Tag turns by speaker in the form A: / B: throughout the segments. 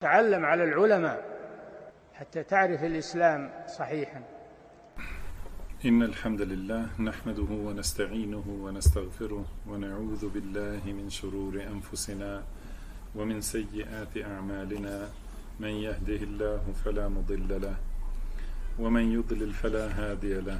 A: تعلم على العلماء حتى تعرف الإسلام صحيحا.
B: إن الحمد لله نحمده ونستعينه ونستغفره ونعوذ بالله من شرور أنفسنا ومن سيئات أعمالنا، من يهده الله فلا مضل له ومن يضلل فلا هادي له،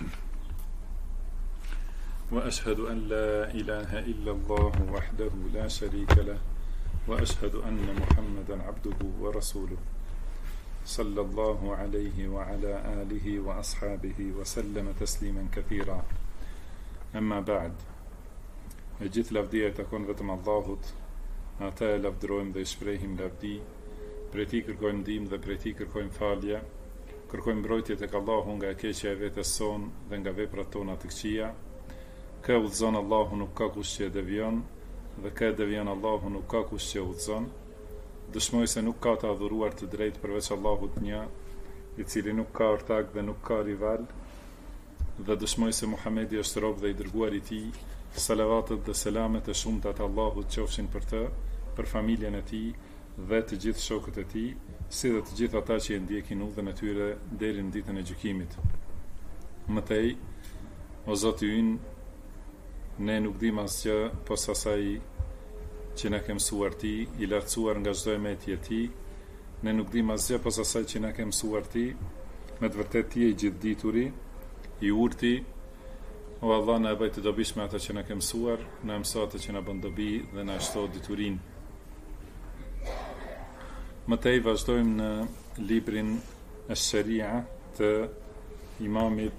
B: وأشهد أن لا إله إلا الله وحده لا شريك له، وأشهد أن محمدا عبده ورسوله صلى الله عليه وعلى آله وأصحابه وسلم تسليما كثيرا. أما بعد، e gjithë lavdia e takon vetëm Allahut, ata e lavdërojmë dhe i shprehim lavdi, prej tij kërkojmë ndihmë dhe prej tij kërkojmë falje, kërkojmë mbrojtje tek Allahu nga e keqja e vetes son dhe nga veprat tona të këqija. Kë udhëzon Allahu nuk ka kush që e devion, dhe kë e devion Allahu nuk ka kush që udhëzon. Dëshmoj se nuk ka të adhuruar të drejtë përveç Allahut një, i cili nuk ka ortak dhe nuk ka rival, dhe dëshmoj se Muhamedi është rob dhe i dërguar i tij. Salavatet dhe selamet e shumta të Allahut qofshin për të, për familjen e tij dhe të gjithë shokët e tij, si dhe të gjithë ata që e ndjekin udhën e tyre deri në ditën e gjykimit. Mëtej, o Zoti ynë, ne nuk dim asgjë pos asaj që na ke mësuar ti, i lartësuar nga çdo emetje ti. Ne nuk dim asgjë pos asaj që na ke mësuar ti, me të vërtetë ti je i gjithdituri, i urti. O Allah, na e bëj të dobishme ata që na ke mësuar, na mëso atë që na bën dobi dhe na shto diturinë. Mëtej vazhdojmë në librin e Sharia të imamit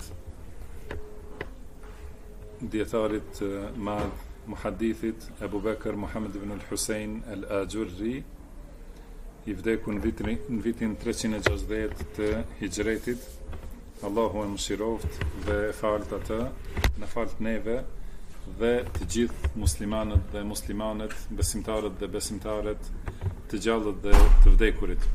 B: dietarit madh muhaddithit Abu Bakr Muhammad ibn al-Husayn al-Ajurri, i vdekur në vitin 360 të hijretit. Allahu e mëshiroft dhe e falt atë, në falt neve dhe të gjithë muslimanët dhe muslimanet, besimtarët dhe besimtaret, të gjallët dhe të vdekurit.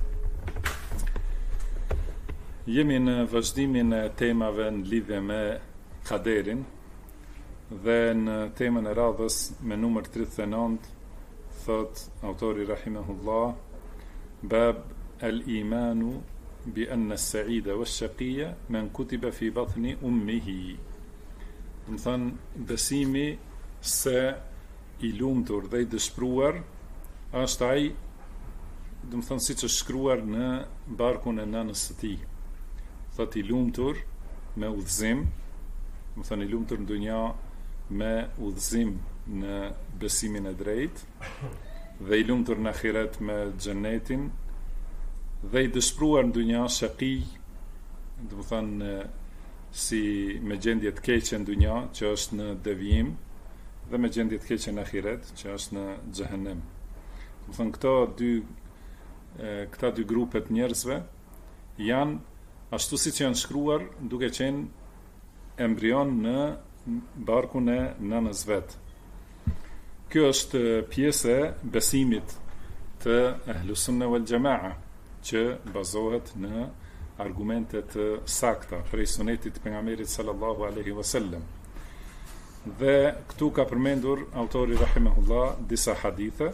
B: Jemi në vazhdimin e temave në lidhje me kaderin, dhe në temën e radhës me numër 39 thot autori rahimahullah: bab al-imanu bi anna as-sa'ida wash-shaqiyya man kutiba fi batni ummihi. Do të thënë, besimi se i lumtur dhe i dëshpëruar është ai, do të thënë, siç është shkruar në barkun e nënës së tij. Thot i lumtur me udhëzim, do të thënë i lumtur në dunja me udhëzim në besimin e drejtë, dhe i lumtur në ahiret me xhenetin, dhe i dëshpëruar në dunja shaqi, do të thënë si me gjendje të keqe në dunja, që është në devijim, dhe me gjendje të keqe në ahiret, që është në xhehenem. Do të thënë këta dy grupet njerëzve janë ashtu siç janë shkruar, duke qenë embrion në barkun e nënës vet. Kjo është pjesë e besimit të Ahlus Sunna wal Jamaa, që bazohet në argumente të sakta prej sunetit të pejgamberit sallallahu alaihi wasallam. Dhe këtu ka përmendur autori rahimahullah disa hadithe.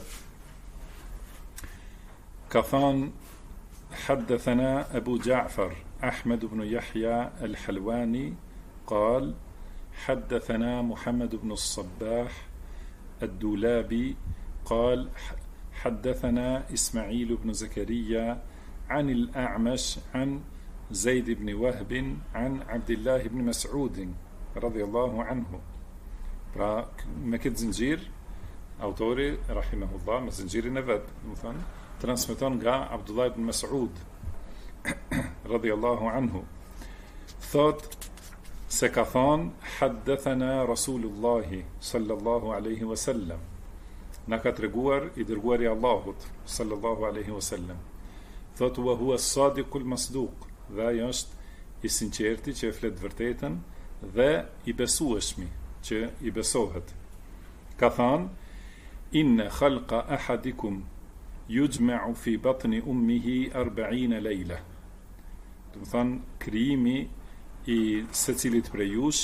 B: Ka thënë: حدثنا أبو جعفر أحمد بن يحيى الحلواني قال حدثنا محمد بن الصباح الدولابي قال حدثنا إسماعيل بن زكريا عن الأعمش عن زيد بن وهب عن عبد الله بن مسعود رضي الله عنه. Pra, me këtë zinxhir, autori rahimahullah me zinxhirin e vet, do thënë, transmeton nga Abdullah ibn Mas'ud radhiyallahu anhu. Thot se ka thonë: haddathana Rasulullah sallallahu alaihi wasallam, na ka treguar i dërguari i Allahut sallallahu alaihi wasallam. Thot: wa huwa as-sadiqul masduq, dhe ai është i sinqerti që e flet vërtetën dhe i besueshmi që i besohet. Ka thonë: inna khalqa ahadikum yujma'u fi batni ummihi 40 lejla. Do të thonë, krijimi i secilit prej jush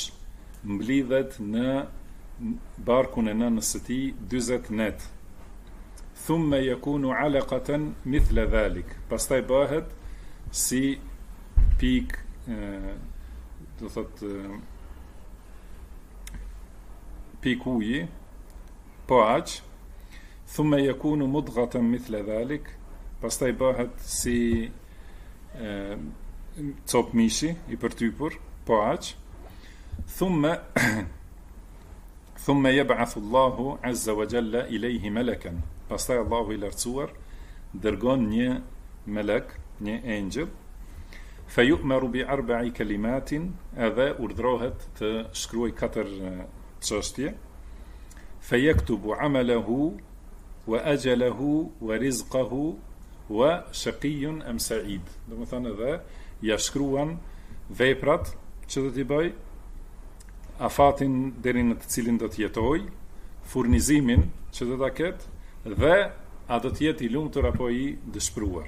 B: mblidhet në barkun e nënës së tij 40 net. thumma yakunu alaqatan mithla dhalik. Pastaj bëhet si pik, do thot pik uji, po aq, thumma yakunu mudghatan mithla dhalik, pastaj bëhet si cop mishi i përtypur, po aq, thumma yab'athu Allahu azza wa jalla ilayhi malakan. Pastaj Allahu I lartësuar dërgon një melek, një engjëll, fayu'maru bi 4 kalimatin, edhe urdhrohet të shkruaj 4 çështje, fayaktubu 'amalahu wa ajalahu wa rizqahu wa shaqiyyun am sa'id. Domethënë edhe ja shkruan veprat që do t'i bëj, afatin deri në të cilin do të jetoj, furnizimin që do ta ketë, dhe a do të jetë I lumtur apo I dëshpëruar.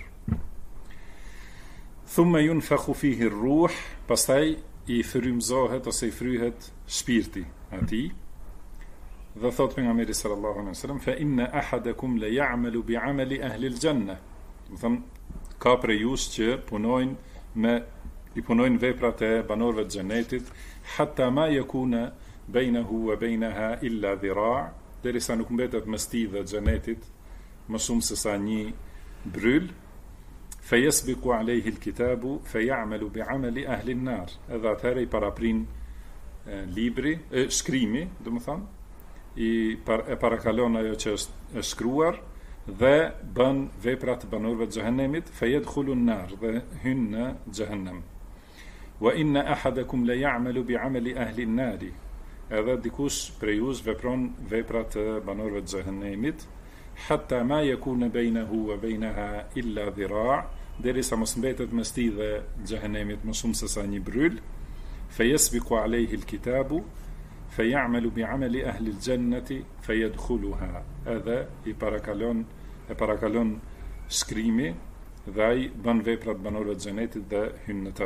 B: Thumma yunfakhu fihi ar-ruh, pastaj I frymzohet ose I fryhet shpirti atij. Dhe thot pejgamberi sallallahu alaihi wasallam, fa inna ahadakum la ya'malu bi'amali ahli al-janna. Do thon ka prej jush që punojnë veprat e banorëve të xhenetit, hatta ma yakuna bainahu wa bainaha illa dhira', derisa nuk mbetet mes tij dhe xhenetit më shumë se sa një bryl. Fayasbiqu alayhi al-kitabu fay'amalu bi'amali ahli an-nar. Edhe atëherë I paraprin libri, shkrimi, domethënë I parakalon ajo që është shkruar dhe bën veprat të banorëve të xhenemit, fayadkhulu an-nar, dhe hyn në xhenem. Wa inna ahadakum la ya'malu bi'amali ahli an-nar. Edhe dikush prej jush vepron veprat të banorëve të xhenemit, hatta ma yakuna bainahu wa bainaha illa dhira', derisa mos mbetet mes tij dhe xhenemit më shumë se sa një bryl. Fayasbiqu alayhi al-kitabu fay'amalu bi'amali ahli al-jannati fayadkhuluha. Edhe I parakalon shkrimi dhe ai bën veprat banorëve të xhenetit dhe hyn në të.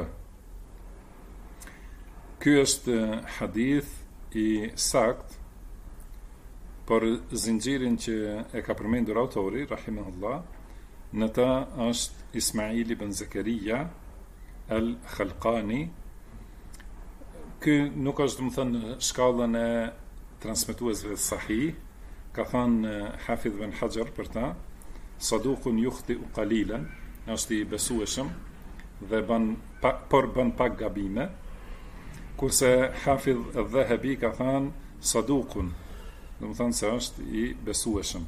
B: Ky është hadith I sakt, por zinxhirin që e ka përmendur autori rahimahullah, në ta është Ismail ibn Zakaria al-Khalqani. Ky nuk është domethënë në shkallën e transmetuesve sahih, ka thënë Hafidh ibn Hajar për ta, saduqun yukhti'u qalilan, është I besueshëm dhe bën pak gabime, kurse Hafidh al-Dhahabi ka thënë saduqun, domethënë se është I besueshëm.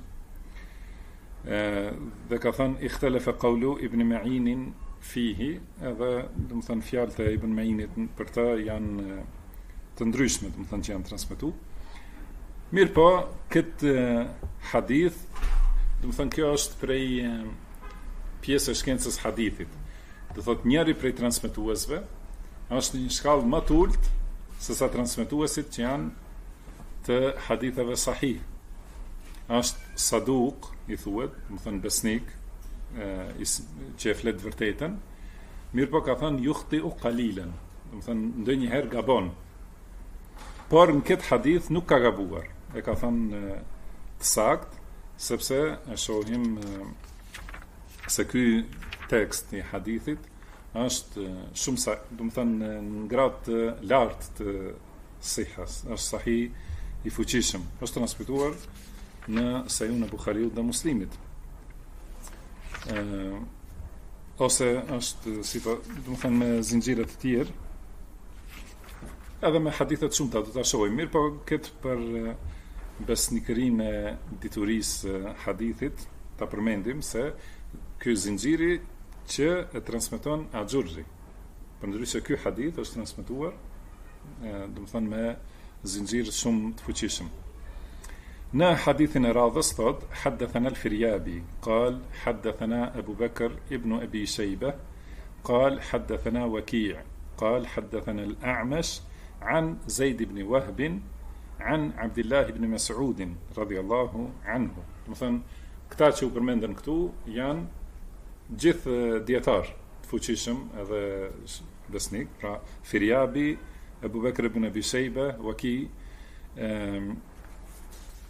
B: Dhe ka thënë ikhtalafa qawlu Ibn Ma'in fihi, edhe domethënë fjalët e Ibn Ma'init për të janë të ndryshme, domethënë që janë transmetuar. Mirë po, këtë hadith, domethënë kjo është prej pjesë e shkencës hadithit. Do thotë njëri prej transmetuesve është një shkallë më të ulët se sa transmetuesit që janë të haditheve sahih. Është saduq, I thuhet, domethënë besnik, që e flet vërtetën. Mirë po ka thënë yukhti'u qalilan, domethënë ndonjëherë gabon. Por në këtë hadith nuk ka gabuar. E ka thënë të sakt, sepse e shohim se ky tekst I hadithit është shumë domethënë në gradë të lartë të sihas, është sahih I fuqishëm, është transmetuar në Sahihun e Buhariut dhe Muslimit. Ose është domethënë me zinxhire të tjerë, edhe me hadithe të shumta do ta shohim. Mirë, po këtë për besnikërinë e diturisë hadithit ta përmendim se ky zinxhiri që e transmeton Axhurri. Përndryshe ky hadith është transmetuar domethënë me zinxhir shumë të fuqishëm. Në hadithin e radhës thot, haddathana al-Firyabi, qal haddathana Abu Bakr ibn Abi Shaybah, qal haddathana Waki', qal haddathana al-A'mash an Zaid ibn Wahb an Abdullah ibn Mas'ud radiyallahu anhu. Domethënë këta që u përmendën këtu janë gjithë dietar të fuqishëm edhe besnik, pra Firyabi, Abu Bakr ibn Abi Shaybah, Waki',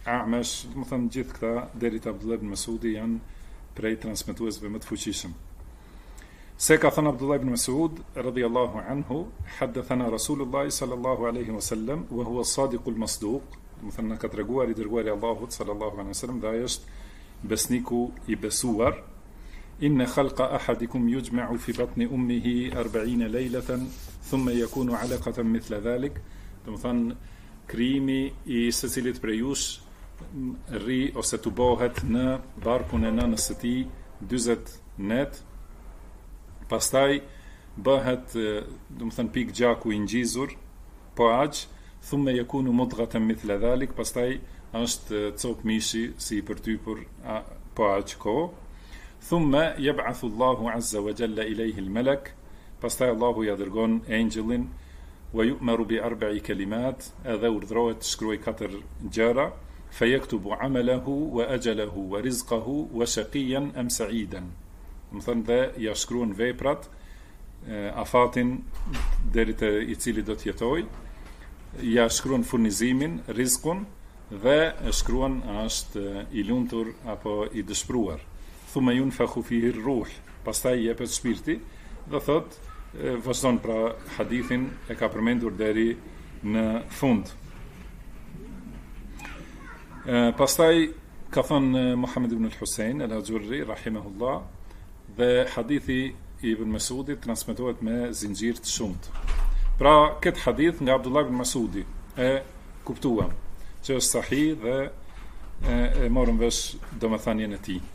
B: A'mash, do të thënë gjithë këta deri te Abdullah ibn Mas'udi janë prej transmetuesve më të fuqishëm. Se ka thënë Abdullah ibn Mas'ud radhiyallahu anhu, haddathana Rasulullah sallallahu alaihi wasallam wa huwa as-sadiqul masduq, do të thënë ka treguar i dërguari i Allahut sallallahu alaihi wasallam, dhe ai është besniku i besuar. Inna khalqa ahadikum yujma'u fi batni ummihi 40 leylatan thumma yakunu 'alaqatan mithla dhalik, do të thënë krijimi i secilit prej jush rri ose të bëhet në barkun e nënës së tij 40 net, pastaj bëhet, do të thënë pik gjaku i ngjizur, po aq, thumma yakunu mudghatan mithla dhalik, pastaj është cop mishi si i përtypur po aq kohë. Thumma yab'athu Allahu azza wa jalla ilayhi al-malak, pastaj Allahu ja dërgon angjëllin, wa yu'maru bi 4 kalimat, edhe urdhrohet të shkruaj 4 gjëra, fayaktubu 'amalahu wa ajalahu wa rizqahu wa shaqiyan am sa'idan. Do thënë dhe ja shkruan veprat, afatin deri te i cili do të jetojë, ja shkruan furnizimin, rizqun, dhe shkruan a është i lumtur apo i dëshpëruar. Thumma yunfakhu fihi ar-ruh, pastaj jepet shpirti, dhe thot vazhdon pra hadithin e ka përmendur deri në fund. Pastaj ka thënë Muhammed ibn al-Husayn al-Ajurri rahimahullah, dhe hadithi i Ibn Mas'udit transmetohet me zinxhir të shumtë. Pra këtë hadith nga Abdullah ibn Mas'udi e kuptuam që është sahih dhe e morëm vesh domethënien e tij.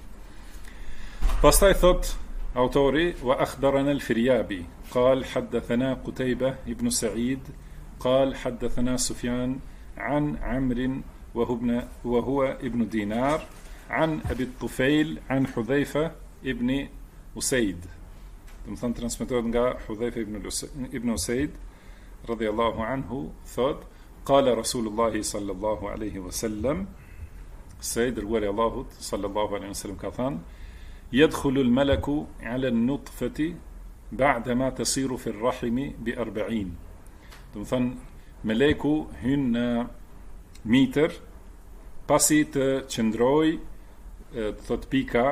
B: Pastaj thot autori, wa akhbarana al-Firyabi qal hadathana Qutaybah ibn Sa'id qal hadathana Sufyan an Amr wa huwa ibn Dinar an Abi Tufail an Hudhayfa ibn Usayd. Do të thënë transmetohet nga Hudhayfa ibn Usayd radhiyallahu anhu, thot qala Rasulullah sallallahu alaihi wasallam, se dërguari i Allahut sallallahu alaihi wasallam ka thënë, yadkhulu al-malaku 'ala an-nutfati ba'da ma tasiru fi ar-rahimi bi 40. Do të thënë meleku hyn në mitër pasi të qëndroj, thot pika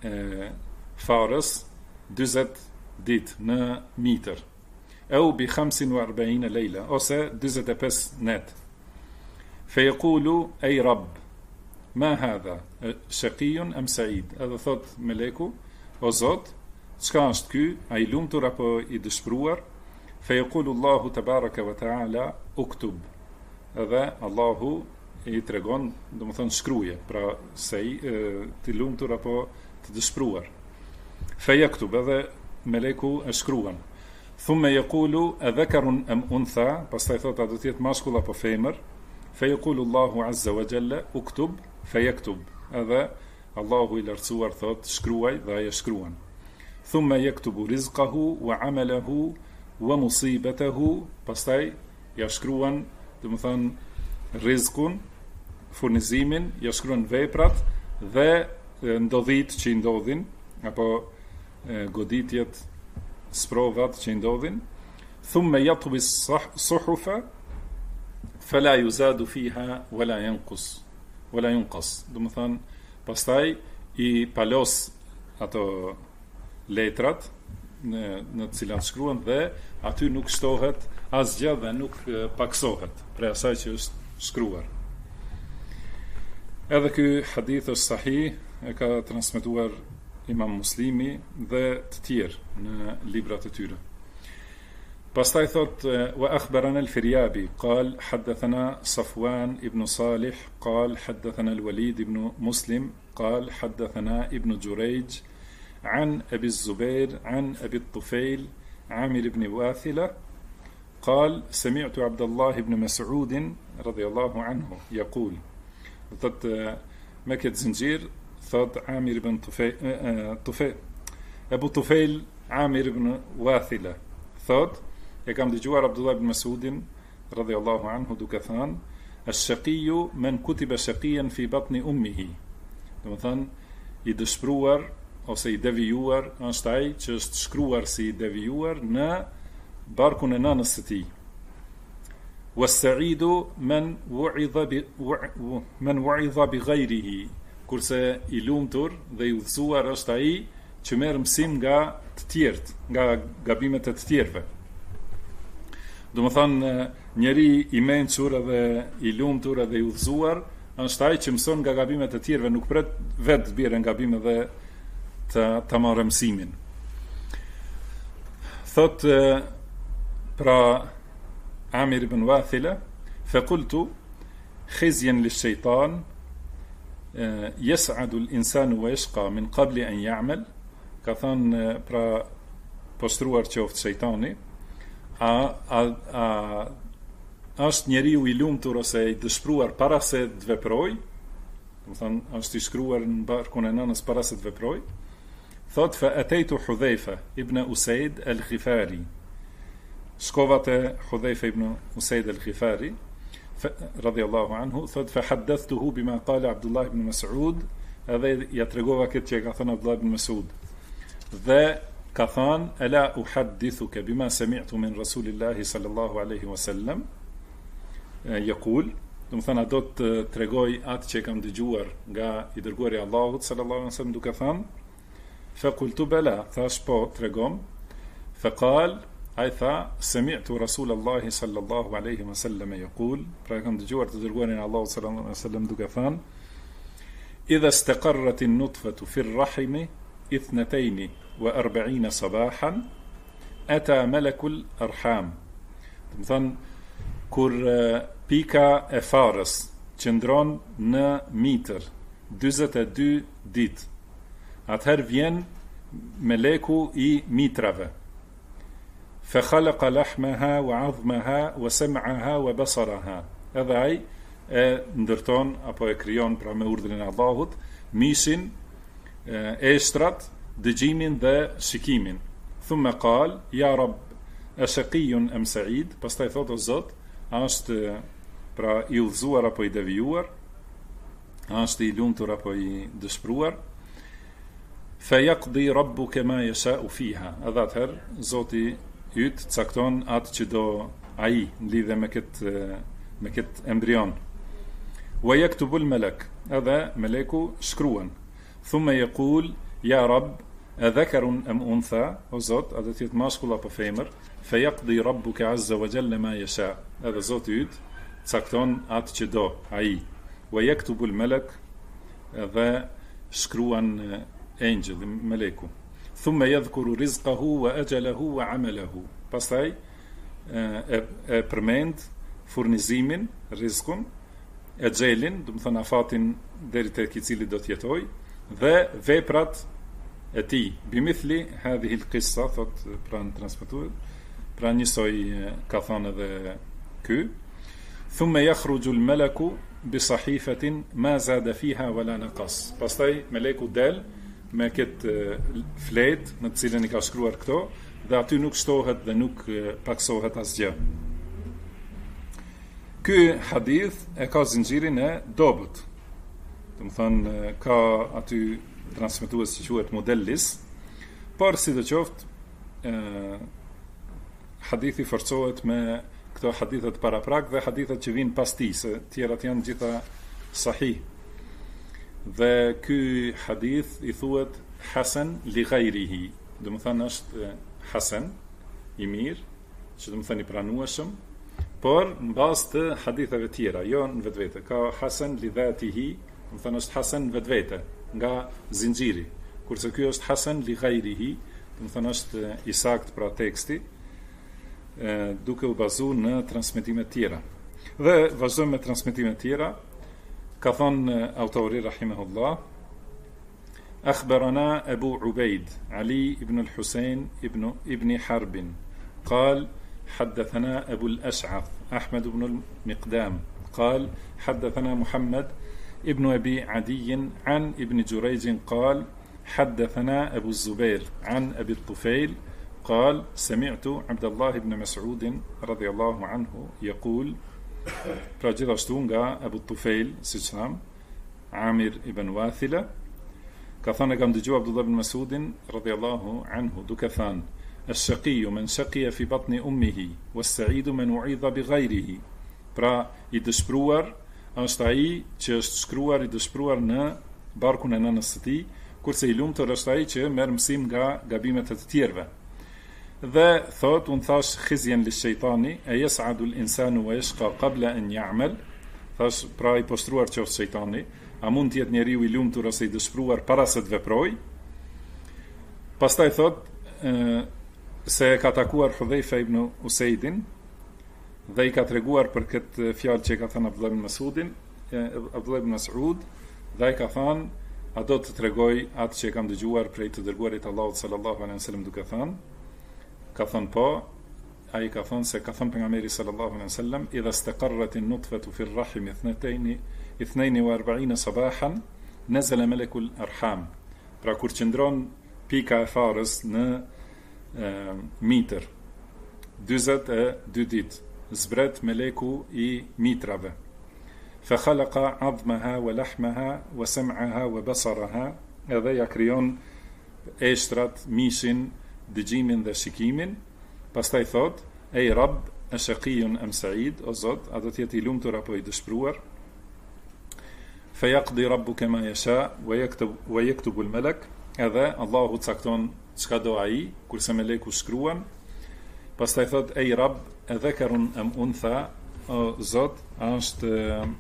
B: farës 40 ditë në mitër, au bi 45 lejla, ose 45 net. Fejekulu ej rab, ma hadha, shakijun am sa'id, edhe thot meleku, o zot, çka është ky, a i lumtur apo i dëshpëruar? Fejekulu Allahu tabaraka wa ta'ala uktub, edhe Allahu i tregon, do më thënë shkruje, pra se të lumtur apo të dëshpëruar. Fejektub, edhe meleku e shkruan. Thumme yaqulu adhakarun am untha, pastaj thot a do të jetë mashkull apo femër. Fayaqulu Allahu azza wa jalla uktub fayaktub, edhe Allahu i lartësuar thot shkruaj, dhe ai e shkruan. Thumme yaktubu rizqahu wa amalahu wa musibatahu, pastaj ja shkruan, do të thënë rizqun, furnizimin, ja shkruan veprat dhe ndodhit që i ndodhin, apo goditjet, sprovat që i ndodhin. Thumme yatwi as-suhufa fala yuzadu fiha wala yanqus do të thënë pastaj i palos ato letrat në të cilat shkruan, dhe aty nuk shtohet asgjë dhe nuk paksohet prej asaj që është shkruar. Edhe ky hadith është sahih, e ka transmetuar Imam Muslimi dhe të tjerë në librat e tyre. Pastaj thot, wa akhbarana al-Firyabi qal hadathana Safwan ibn Salih qal hadathana al-Walid ibn Muslim qal hadathana ibn Jurayj an Abi Zubair an Abi Tufail Amir ibn Wathila قال سمعت عبد الله بن مسعود رضي الله عنه يقول. thot me këtë zinxhir thot Amir ibn Tufail Abu Tufail Amir ibn Wathila thot e kam dëgjuar Abdullah ibn Mas'udin radhiyallahu anhu duke thënë ash-shaqiyyu man kutiba shaqiyan fi batni ummihi, do të thënë i dëshpëruar ose i devijuar është ai që është shkruar si i devijuar në barkun e nënës së tij. was-sa'idu man wa'idha bi ghayrihi, kurse i lumtur dhe i udhëzuar është ai që merr mësim nga të tjerët, nga gabimet e të tjerëve. Do të thonë, njeri i mençur edhe i lumtur edhe i udhëzuar është ai që mëson nga gabimet e tjerëve, nuk pret vetë të bjerë nga gabime dhe të marrë mësimin. Thot pra Amir ibn Wathila, faqultu khizyan lish-shaytan yas'adu al-insanu wa yashqa min qabli an ya'mal, ka thënë pra postruar qoftë shejtani, është njeriu i lumtur ose i dëshpëruar para se të veproj, do të thonë është i shkruar në barkun e nënës para se të veproj. Thot fa ataitu Hudhaifa ibn Usaid al-Ghifari, shkova te Hudhaifa ibn Usaid al-Ghifari radhiyallahu anhu, thot fa haddathtuhu bima qala Abdullah ibn Mas'ud, edhe ja tregova këtë që ka thënë Abdullah ibn Mas'ud, dhe ka thënë ala uhaddithuka bima sami'tu min Rasulillahi sallallahu alaihi wasallam yaqul, do të thënë do të tregoj atë që kam dëgjuar nga i dërguari i Allahut sallallahu alaihi wasallam duke thënë. فقلت بلى, thash po tregom. فقال, ai tha, sami'tu Rasulallahi sallallahu alaihi wasallam yaqul, pra kam dëgjuar të dërguarin e Allahut sallallahu alaihi wasallam duke thënë, idha istaqarrat an-nutfatu fi ar-rahimi 42 sabahan ata malakul arham. Do të thënë, kur pika e farës qëndron në mitër 42 ditë, atëherë vjen meleku i mitrave. Fa khalaqa lahmaha wa 'azmaha wa sam'aha wa basaraha. Edhe ai e ndërton apo e krijon pra me urdhrin e Allahut mishin, eshtrat, dëgjimin dhe shikimin. Thumma qal ya rab ashaqiyun am sa'id, pastaj thot o Zot, a është pra i udhëzuar apo i devijuar, a është i lumtur apo i dëshpëruar. Fayaqdi rabbuka ma yasha'u fiha, edhe atëherë Zoti yt cakton atë që do ai në lidhje me këtë embrion. Wa yaktubu al-malak, edhe meleku shkruan. Thumma yaqul ya rab adhakarun am untha, o Zot, a do të jetë mashkull apo femër. Fayaqdi rabbuka azza wa jalla ma yasha, edhe Zoti yt cakton atë që do ai. Wa yaktubu al-malak, edhe shkruan angel, meleku. Thumma yadhkuru rizqahu wa ajalahu wa amalahu, pastaj e përmend furnizimin, rizqun, ajalin, do të thonë afatin deri tek i cili do të jetoj, dhe veprat e tij. Bimithli hadhihi al-qissa, thot pranë transmetuar, pra njësoj ka thënë edhe ky. Thumma yakhruju al-malaku bi sahifatin ma zada fiha wala naqas, pastaj meleku del me këtë flet në të cilën i ka shkruar këto, dhe aty nuk shtohet dhe nuk paksohet asgjë. Ky hadith e ka zinxhirin e dobët. Do të thonë ka aty transmetues që quhet modellis, por sidoqoftë hadithi forcohet me këto hadithet paraprak dhe hadithet që vinë pas tij, se tjerat janë gjitha sahih. Dhe ky hadith i thuhet hasan li ghayrihi, do të thonë është hasan i mirë, që do të thonë i pranueshëm, por në bazë të haditheve tjera, jo në vetvete. Ka hasan li dhatihi, do të thonë është hasan në vetvete nga zinxhiri, kurse ky është hasan li ghayrihi, do të thonë është i saktë pra teksti, duke u bazuar në transmetime të tjera. Dhe vazhdojmë me transmetime të tjera. Ka thënë autori rahimahullah, akhbarana Abu Ubaid Ali ibn al-Husayn ibn Harb, قال حدثنا أبو الأشعث أحمد بن المقدام قال حدثنا محمد ابن أبي عدي عن ابن جريج قال حدثنا أبو الزبير عن أبي الطفيل قال سمعت عبد الله بن مسعود رضي الله عنه يقول، pra gjithashtu nga Abu Tufail, siç tham, Amir ibn Wathila, ka thënë kam dëgjuar Abdullah ibn Mas'udin radhiyallahu anhu duke thënë: "Ash-shaqiyyu man shaqiya fi batni ummihi, was-sa'idu man u'idha bighayrihi." Pra i dëshpëruar është ai që është shkruar i dëshpëruar në barkun e nënës së tij, kurse i lumtur është ai që merr mësim nga gabimet e të tjerëve. Dhe thot, unë thash khizjen li shejtani, e yes'adu al-insanu wa yashqa qabla an ya'mal. Thash, pra i postruar qoftë shejtani, a mund të jetë njeriu i lumtur ose i dëshpëruar para se të veprojë? Pastaj thot se ka takuar Hudhaifa ibn Usaidin dhe i ka treguar për këtë fjalë që ka thënë Abdullah ibn Mas'ud, dhe i ka thënë, a do të tregoj atë që kam dëgjuar prej të dërguarit Allahut sallallahu alaihi wasallam duke thënë, ka thënë po, ai ka thënë se ka thënë pejgamberi sallallahu alaihi wasallam, idha istaqarrat an-nutfatu fi ar-rahim 42 sabahan nazala malakul arham. Pra kur qëndron pika e farës në mitër 42 ditë, zbret meleku i mitrave. Fa khalaqa 'azmaha wa lahmaha wa sam'aha wa basaraha, edhe ja krijon eshtrat, mishin, dëgjimin dhe shikimin. Pastaj thot, ej Rabb, ashaqiyun am sa'id, o Zot, a do të jetë i lumtur apo i dëshpëruar? Fa yaqdi rabbuka ma yasha wa yaktubu al-malak, edhe Allahu cakton çka do ai, kurse meleku shkruan. Pastaj thot, ej Rabb, dhakarun am untha, o Zot, është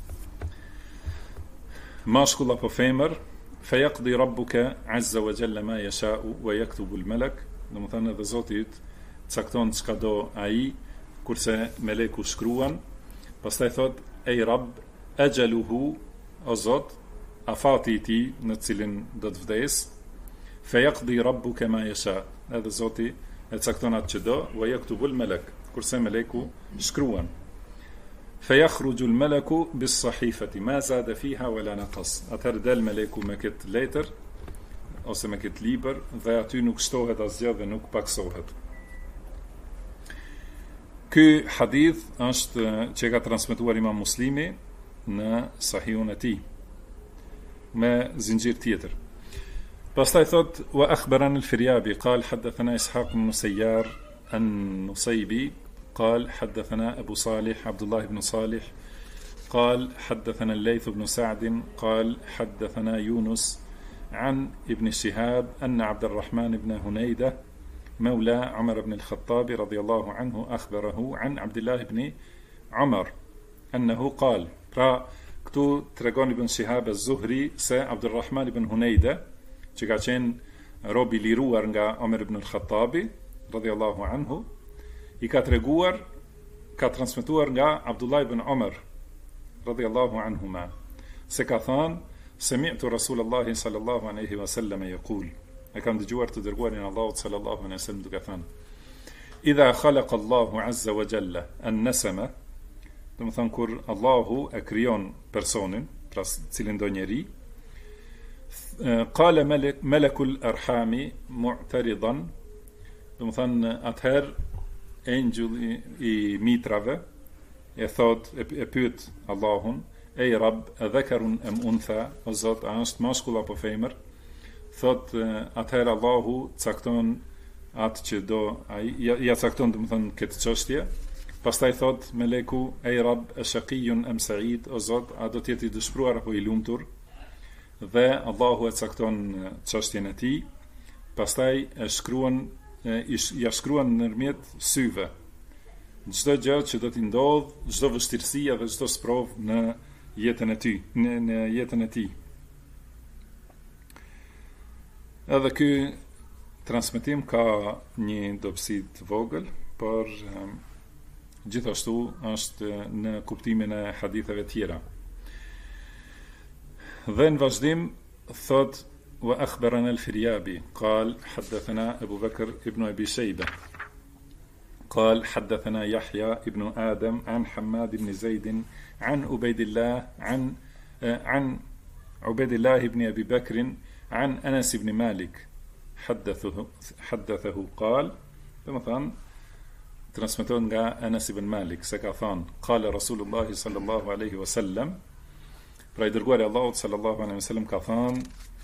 B: mashkull apo femër? Fa yaqdi rabbuka azza wa jalla ma yasha'u wa yaktubu al-malak. Domethënë edhe Zoti cakton çka do ai, kurse meleku shkruan. Pastaj thot, ej Rabb, ajaluhu, o Zot, afati i tij në cilin do të vdes. Fa yaqdi rabbuka ma yasha, edhe Zoti e cakton atë që do, wa yaktubu al-malak, kurse meleku shkruan. Fa yakhruju al-malaku bis-sahifati ma zada fiha wala naqas. Atëherë del meleku me këtë letër ose me këtë libër dhe aty nuk shtohet asgjë dhe nuk paksohet. Ky hadith është që ka transmetuar Imam Muslimi në Sahihun e tij me zinxhir tjetër. Pastaj thot, wa akhbarana al-Firyabi qal hadathana Ishaq ibn Sayyar an-Nusaybi قال حدثنا أبو صالح عبد الله بن صالح قال حدثنا الليث بن سعد قال حدثنا يونس عن ابن شهاب أن عبد الرحمن بن هنيدة مولى عمر بن الخطاب رضي الله عنه أخبره عن عبد الله بن عمر أنه قال را كتو ترغون ابن شهاب الزهري سي عبد الرحمن بن هنيدة që ka qenë rob i liruar nga Omer ibn al-Khattabi radhiyallahu anhu, i ka treguar, ka transmetuar nga Abdullah ibn Umar radhiyallahu anhuma se ka thënë, sami'tu Rasulullahi sallallahu alaihi wasallam yaqul, e kam dëgjuar të dërguarin e Allahut sallallahu alaihi wasallam duke thënë, idha khalaqa Allahu azza wa jalla an-nasama, do të thonë kur Allahu e krijon personin, pra cilin do njeri, qala malakul arhami mu'taridan, do të thonë atëherë engjulli i mitrave e thot, e pyet Allahun, ej Rabb, dhakarun am untha, o Zot, a është mashkull apo femër? Thot, atëherë Allahu cakton atë që do, ja cakton, do të thonë, këtë çështje. Pastaj thot meleku, ej Rabb, ashaqiyun am sa'id, o Zot, a do të jetë i dëshpëruar apo i lumtur? Dhe Allahu e cakton çështjen e tij. Pastaj e shkruan, ja shkruan nërmjet syve çdo gjë që do t'i ndodh, çdo vështirësi dhe çdo sprov në jetën e tij, në jetën e tij. Edhe ky transmetim ka një dobësi të vogël, por gjithashtu është në kuptimin e haditheve tjera. Dhe në vazhdim thot, وأخبرنا الفريابي قال حدثنا أبو بكر ابن أبي شيبة قال حدثنا يحيى ابن آدم عن حماد بن زيد عن عبيد الله عن عبيد الله بن أبي بكر عن أنس بن مالك حدثه قال مثلا ترانسميتون أنس بن مالك سكاثان قال رسول الله صلى الله عليه وسلم pra I dërguari Allahut sallallahu alaihi wasallam ka thënë,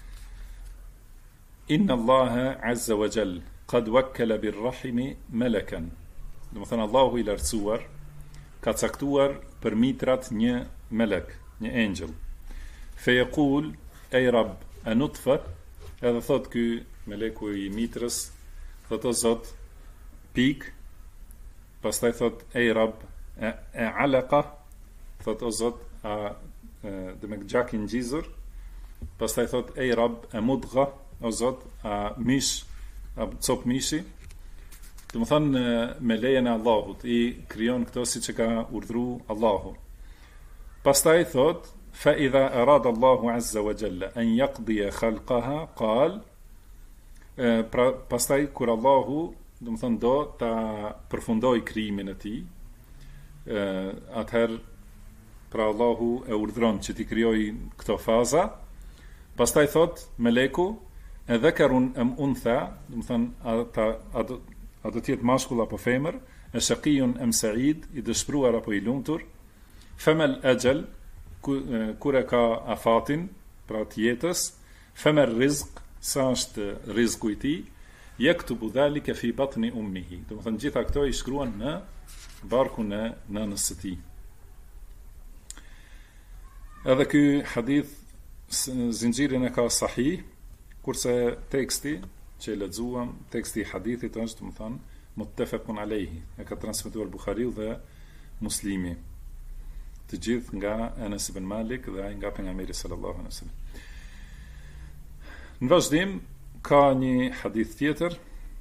B: inna Allaha azza wa jall qad wakkala bir rahimi malakan. Do të thënë Allahu I lartësuar ka caktuar për mitrat një melek, një angel. Fe yaqul ey Rabb anutfa, edhe thot ky meleku i mitrës, thot o Zot, pik, pastaj thot ey Rabb e alaqa, thot o Zot, dhe me gjak i ngjizur, pastaj thot ey Rabb e mudgha, o Zot, a mish, a cop mishi. Do të thonë me lejen e Allahut i krijon këto siç e ka urdhëruar Allahu. Pastaj thot fa idha arada Allahu azza wa jalla an yaqdi khalqaha qal, pra pastaj kur Allahu, do të thonë do ta përfundoj krijimin e tij, atëherë pra Allahu e urdhëron që t'i krijojë këto faza. Pastaj thot meleku e dhakarun am untha, do të thonë a do tjetë mashkull apo femër, e shaqiyun am sa'id, i dëshpëruar apo i lumtur, femel ajal, kur e ka afatin, pra tjetës, femel rizq, sa është rizku i tij, yaktubu dhalika fi batni ummihi. Do të thonë gjitha këto i shkruan në barkun e nënës së tij. Edhe ky hadith zinxhirin e ka sahih, kurse teksti që e lexuam, teksti i hadithit është, më thënë, muttafaqun alayhi, e ka transmetuar Buhariu dhe Muslimi, të gjithë nga Anas ibn Malik dhe ai nga pejgamberi sallallahu alaihi wasallam. Në vazhdim ka një hadith tjetër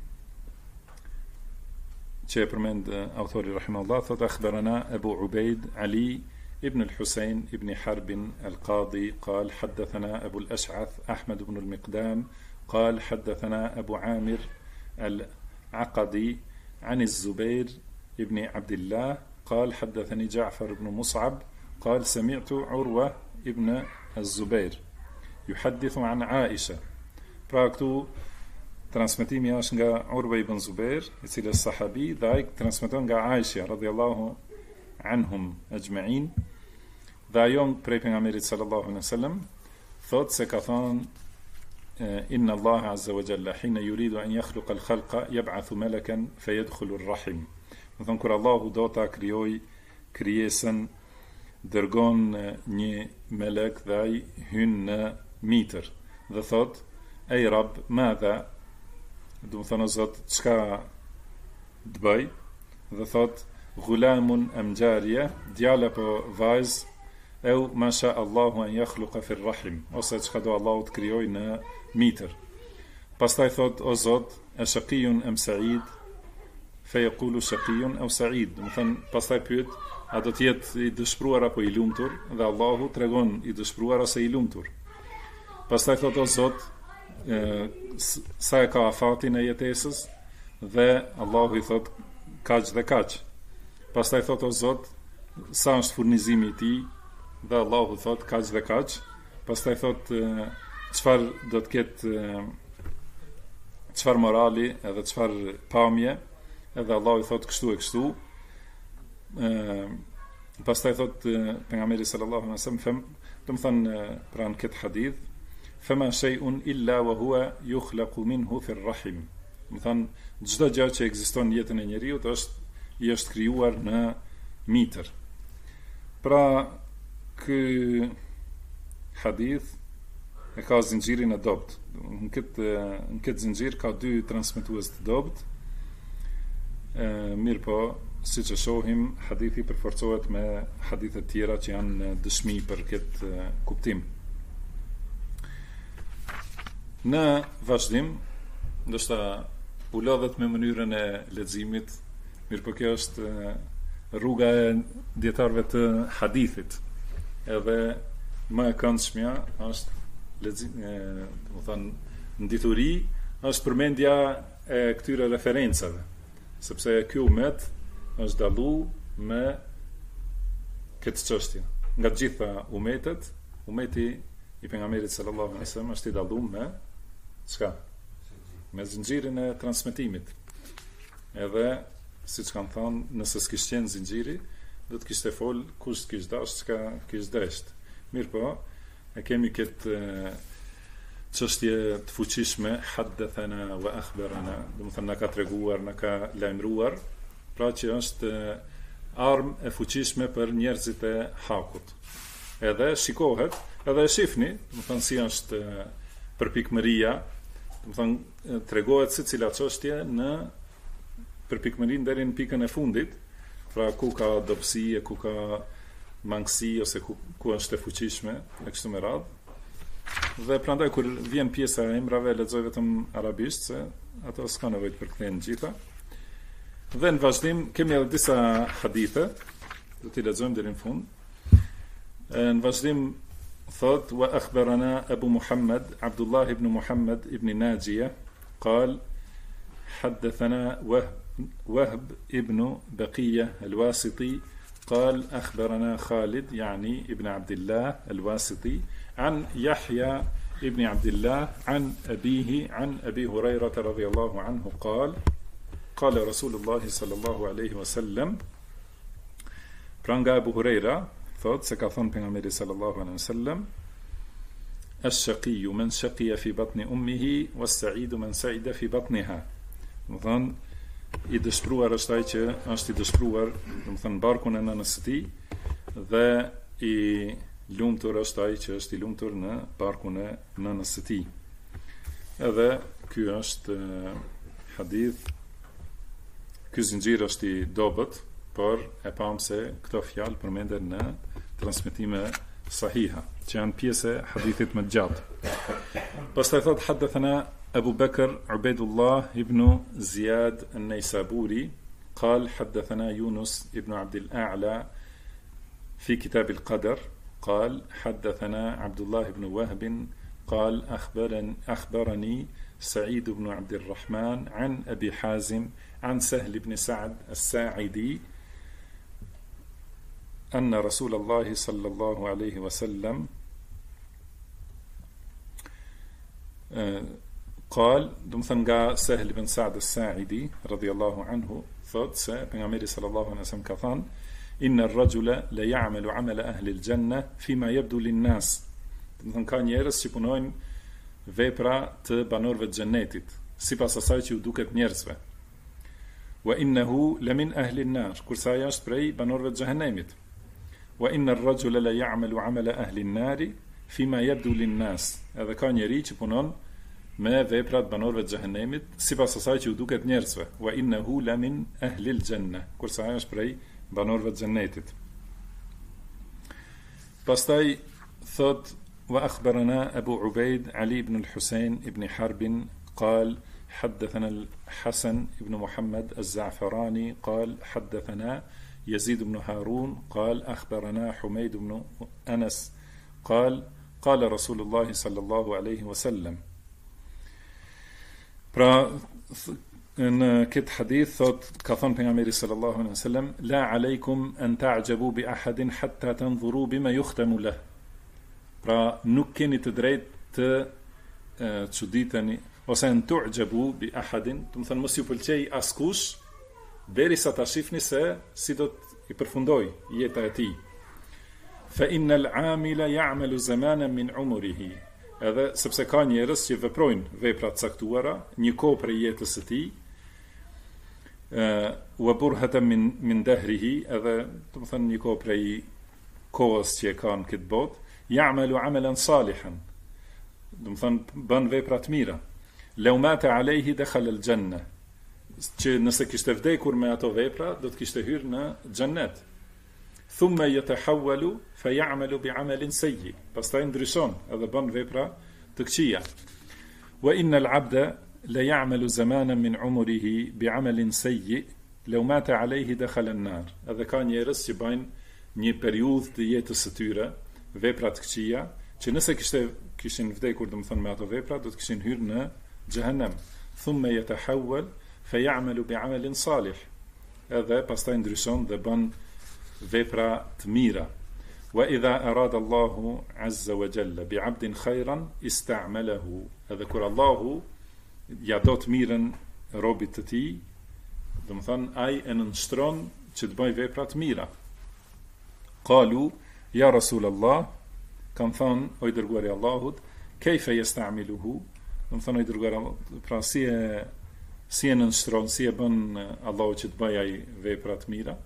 B: që e përmend autori rahimahullah, thot akhbarana Abu Ubaid Ali ابن الحسين ابن حرب القاضي قال حدثنا أبو الأشعث أحمد بن المقدام قال حدثنا أبو عامر العقدي عن الزبير ابن عبد الله قال حدثني جعفر بن مصعب قال سمعت عروة ابن الزبير يحدث عن عائشة. Pra këtu transmetimi është nga Urwa ibn Zubair, i cili është sahabi, dhe ai transmeton nga Aisha radhiyallahu anhum ajma'in, dhe ajo prej pejgamberit sallallahu alaihi wasallam thot se ka thënë inna Allah azza wa jalla hina yuridu an yakhluqa al-khalqa yab'athu malakan fayadkhulu ar-rahim. Do thon kur Allahu do ta krijoj krijesën, dërgon një melek dhe ai hyn në mitër dhe thot ej Rabb madha, do të thonë Zot çka të bëj, dhe thot ghulamun am jariya, djala po vajz, eu masha Allahu an yakhluqa fi ar-rahim, ose çka do Allahu të krijoj në mitër. Pastaj thot o Zot, e shaqiyun am sa'id, fe yaqulu shaqiyun aw sa'id. Do të thënë pastaj pyet, a do të jetë i dëshpëruar apo i lumtur, dhe Allahu tregon i dëshpëruar ose i lumtur. Pastaj thot o Zot, sa e ka afatin e jetesës, dhe Allahu i thot kaq dhe kaq. Pastaj thot o Zot, sa është furnizimi i tij, dhe Allahu thot kaq dhe kaq. Pastaj thot çfarë do të ketë, çfarë morali edhe çfarë pamje, edhe Allahu thot kështu e kështu. Pastaj thot pejgamberi sallallahu alaihi wasallam, do të thonë pranë këtë hadith, fama shay'un illa wa huwa yukhlaqu minhu fi ar-rahim. Do të thonë çdo gjë që ekziston në jetën e njeriu është krijuar në mitër. Pra ky hadith e ka zinxhirin e dobët. Në këtë zinxhir ka dy transmetues të dobët. Mirë po, siç e shohim, hadithi përforcohet me hadithe tjera që janë dëshmi për këtë kuptim. Në vazhdim, ndoshta u lodhet me mënyrën e leximit, mirë po kjo është rruga e dietarëve të hadithit. Edhe më e këndshmja është do të thonë ndituri, është përmendja e këtyre referencave, sepse ky umet është dallu me këtë çështje. Nga të gjitha umetet, umeti i pejgamberit sallallahu alaihi wasallam është i dalluar me çka? Me zinxhirin e transmetimit. Edhe siç kanë thënë, nëse s'kishte qenë zinxhiri, do të kishte fol kush kishte dashur, çka kishte dashur. Mirë po, e kemi këtë çështje të fuqishme, haddathana wa akhbarana, do të thonë na ka treguar, na ka lajmëruar, pra që është armë e fuqishme për njerëzit e hakut. Edhe shikohet, edhe e shifni, do të thonë si është përpikmëria, do të thonë tregohet se cila çështje në përpikmërinë deri në pikën e fundit, pra ku ka dobësi, ku ka mangësi ose ku është e fuqishme e kështu me radhë. Dhe prandaj kur vjen pjesa e emrave lexoj vetëm arabisht se ato s'ka nevojë të përkthehen gjitha. Dhe në vazhdim kemi edhe disa hadithe, do t'i lexojmë deri në fund. Në vazhdim thot wa akhbarana Abu Muhammad Abdullah ibn Muhammad ibn Najiyah قال حدثنا وهب ابن بقية الواسطي قال أخبرنا خالد يعني ابن عبد الله الواسطي عن يحيى ابن عبد الله عن أبيه عن أبي هريرة رضي الله عنه قال قال رسول الله صلى الله عليه وسلم Pranga Abu Huraira thot se ka thënë pejgamberi sallallahu alaihi wasallam الشقي من شقي في بطن أمه والسعيد من سعد في بطنها. Do të thonë i dëshpëruar është ai që është i dëshpëruar, do të thonë barkun e nënës së tij, dhe i lumtur është ai që është i lumtur në barkun e nënës së tij. Edhe ky është hadith, ky zinxhir është i dobët, por e pam se këto fjalë përmenden në transmetime sahiha, që janë pjesë e hadithit më gjatë. Pastaj thot haddathana أبو بكر عبيد الله ابن زياد النيسابوري قال حدثنا يونس ابن عبد الأعلى في كتاب القدر قال حدثنا عبد الله بن وهب قال أخبرني سعيد بن عبد الرحمن عن أبي حازم عن سهل بن سعد الساعدي أن رسول الله صلى الله عليه وسلم قال دمثن سهل بن سعد الساعدي رضي الله عنه thot se pejgamberi sallallahu alaihi wasallam ka thënë inna ar-rajula la ya'malu 'amala ahli al-janna fima yabdu lin-nas. Domethënë ka njerëz që punojnë vepra të banorëve të xhenetit, sipas asaj që u duket njerëzve. Wa innahu la min ahli an-nar, kurse ai është prej banorëve të xhenemit. Wa inna ar-rajula la ya'malu 'amala ahli an-nar fima yabdu lin-nas. Edhe ka njeri që punon me veprat banorëve të xhenemit, sipas asaj që u duket njerëzve. Wa innahu la min ahli al-janna, kurse ai është prej banorëve të xhenetit. Pastaj thot wa akhbarana Abu Ubaid Ali ibn al-Husayn ibn Harb قال حدثنا الحسن ابن محمد الزعفراني قال حدثنا يزيد بن هارون قال أخبرنا حميد بن أنس قال قال رسول الله صلى الله عليه وسلم. Pra në këtë hadith thot ka thënë pejgamberi sallallahu alaihi wasallam la aleikum an ta'jabu bi ahadin hatta tanzuru bima yukhtamu lah. Pra nuk keni të drejtë të çuditeni ose an tu'jabu bi ahadin, do të thënë mos ju pëlqej askush derisa ta shihni se si do të i përfundoj jeta e tij. Fa innal 'amila ya'malu zamanan min umrihi. Edhe sepse ka njerëz që veprojnë vepra të caktuara një kohë për jetës së tij, wa burhatan min dahrihi, edhe do të thënë një kohë për kohës që e kanë këtë botë, ya'malu 'amalan salihan, do të thënë bën vepra të mira. Law mata alayhi dakhala al-janna, që nëse kishte vdekur me ato vepra do të kishte hyrë në xhennet. Thumma yatahawwalu fa ya'malu bi'amalin sayyi, pastaj ndryshon edhe bën vepra të këqija. Wa innal 'abda la ya'malu zamanan min 'umrihi bi'amalin sayyi law mata 'alayhi dakhala an-nar. Edhe ka njerëz që bëjnë një periudhë të jetës së tyre vepra të këqija, që nëse kishin vdekur domethënë me ato vepra do të kishin hyrë në xhehenem. Thumma yatahawwal fa ya'malu bi'amalin salih. Edhe pastaj ndryshon dhe bën vepra të mira. Wa idha arada Allahu azza wa jalla bi 'abdin khayran ista'malahu. Edhe kur Allahu ja do të mirën robit të tij, do të thonë ai e nënshtron që të bëjë vepra të mira. Qalu ya Rasul Allah, kan thon o i dërguari i Allahut, kayfa yasta'miluhu, do të thonë o i dërguari, pra si e nënshtron, si e bën Allahu që të bëjë ai vepra të mira.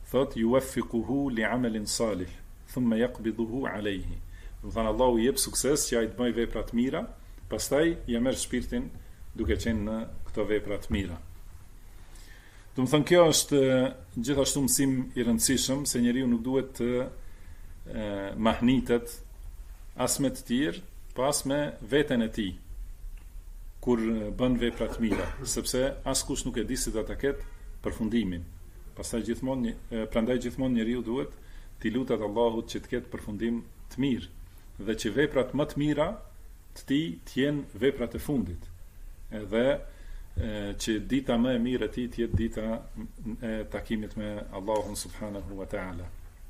B: thot yuwaffiquhu li amalin salih thumma yaqbiduhu alayhi. Do të thonë Allahu i jep sukses që ai të bëjë vepra të mira, pastaj ja merr shpirtin duke qenë në këto vepra të mira. Do të thonë kjo është gjithashtu mësim i rëndësishëm se njeriu nuk duhet të mahnitet as me të tjerë, po as me veten e tij kur bën vepra të mira, sepse askush nuk e di si do ta ketë përfundimin. Prandaj gjithmonë njeriu duhet t'i lutet Allahut që të ketë përfundim të mirë dhe që veprat më të mira të tij të jenë veprat e fundit. Edhe që dita më e mirë e tij të jetë dita e takimit me Allahun subhanahu wa taala.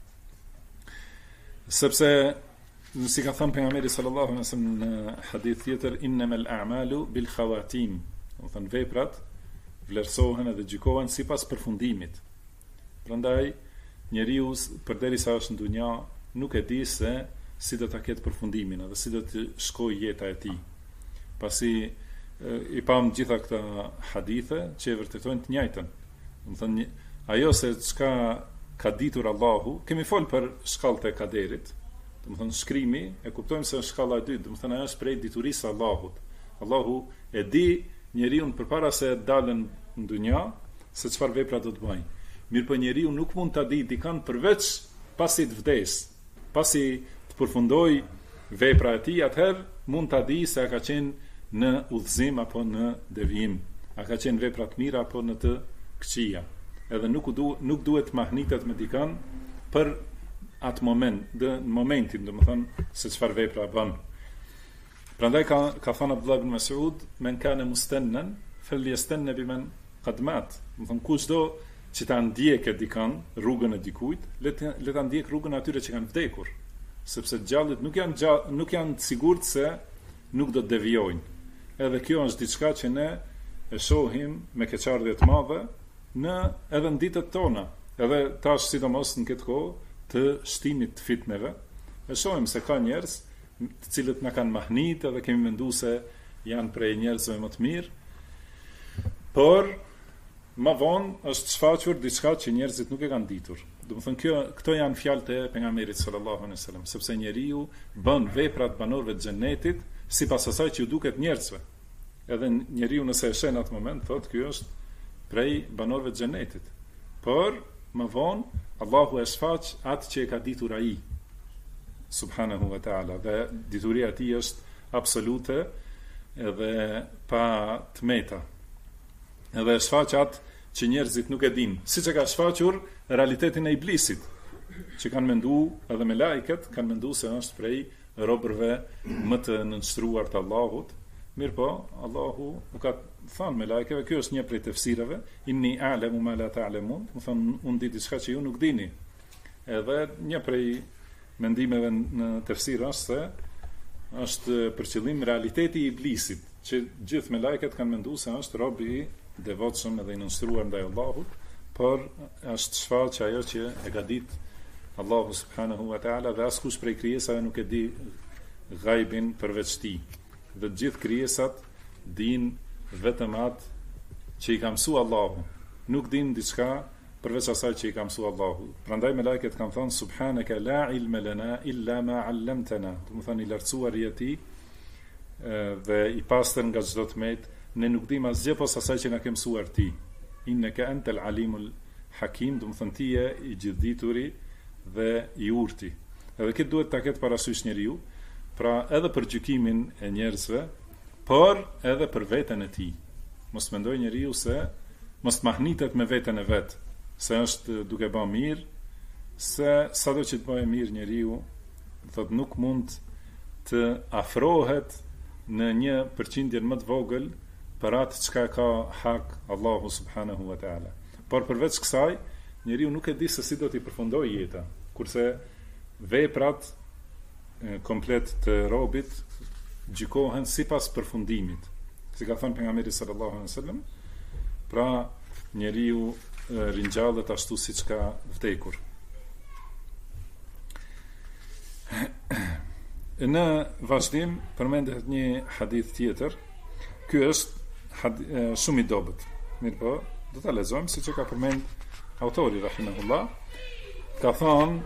B: Sepse si ka thënë pejgamberi sallallahu alaihi wasallam në hadith tjetër, innamal a'malu bil khawatim, do thënë veprat vlerësohen edhe gjykohen sipas përfundimit. Prandaj njeriu përderisa është në dunja nuk e di se si do ta ketë përfundimin edhe si do të shkojë jeta e tij. Pasi i pam gjitha këta hadithe që e vërtetojnë të njëjtën. Do thënë ajo se çka ka ditur Allahu, kemi folë për shkallët e kaderit. Do të thonë shkrimi e kuptojmë se është shkalla e dytë, do të thonë ajo është prej diturisë së Allahut. Allahu e di njeriu përpara se dalën në dunja se çfarë vepra do të bëjë. Mirë, njeriu nuk mund ta di dikën përveç pasi të vdes, pasi të përfundoj vepra e tij, atëherë mund ta di se a ka qenë në udhëzim apo në devijim, a ka qenë vepra të mira apo në të këqija. Edhe nuk duhet mahnitet me dikën për atë moment, në momentin, domethënë se çfarë vepra bën. Prandaj ka thënë Abdullah ibn Mas'ud, men kana mustannan falyastanna biman qad mat. Domethënë kushdo që ta ndjekë dikën, rrugën e dikujt, le ta ndjek rrugën e atyre që kanë vdekur, sepse gjallët nuk janë të sigurt se nuk do të devijojnë. Edhe kjo është diçka që ne e shohim me keqardhje të madhe edhe në ditët tona, edhe tash sidomos në këtë kohë të shtimit të fitneve, e shohim se ka njerëz të cilët na kanë mahnit edhe kemi menduar se janë prej njerëzve më të mirë, por më vonë është shfaqur diçka që njerëzit nuk e kanë ditur. Do të thonë këto janë fjalët e pejgamberit sallallahu alaihi wasallam, sepse njeriu bën veprat banorëve të xhenetit sipas asaj që ju duket njerëzve. Edhe njeriu nëse e sheh në atë moment thotë ky është prej banorëve të xhenetit. Por më vonë Allahu e shfaq atë që e ka ditur ai subhanahu wa taala, dhe dituria e tij është absolute edhe pa tmeta. Edhe e shfaq atë që njerëzit nuk e dinë, siç e ka shfaqur realitetin e iblisit, që kanë menduar edhe me lajket kanë menduar se është prej robërve më të nënshtruar të Allahut. Mirpo Allahu u ka thënë me lajkeve, kjo është një prej tefsireve, inni a'lamu ma la ta'lamun, do thonë unë di diçka që ju nuk dini. Edhe një prej mendimeve në tefsir është se është për qëllim realiteti i iblisit, që gjithë me lajket kanë menduar se është rob i devotshëm edhe i nënshtruar ndaj Allahut, por është shfaq ajo që e ka ditë Allahu subhanahu wa ta'ala, dhe askush prej krijesave nuk e di ghaibin përveç tij. Dhe të gjithë krijesat dinë vetëm atë që i ka mësuar Allahu, nuk dinë diçka përveç asaj që i ka mësuar Allahu. Prandaj me lajket kanë thënë subhanaka la ilma lana illa ma 'allamtana, do të thonë i lartësuar i Tij dhe i pastër nga çdo tmet, ne nuk dimë asgjë posa asaj që na ke mësuar ti. Innaka antal alimul hakim, do të thonë ti je i gjithdituri dhe i urti. Edhe këtë duhet ta ketë parasysh njeriu, pra edhe për gjykimin e njerëzve, por edhe për veten e tij. Mos mendoj njeriu se mos mahnitet me veten e vet, se është duke bërë mirë, se sado që të bëjë mirë njeriu, thot nuk mund të afrohet në 1% më të vogël për atë çka ka hak Allahu subhanahu wa taala. Por përveç kësaj, njeriu nuk e di se si do t'i përfundojë jeta, kurse veprat komplet të robit gjykohen sipas përfundimit. Si ka thënë pejgamberi sallallahu alaihi wasallam, pra njeriu ringjallet ashtu siç ka vdekur. Në vazhdim përmendet një hadith tjetër. Ky është shumë i dobët. Mirë po, do ta lexojmë siç e ka përmend autori rahimahullah ka thënë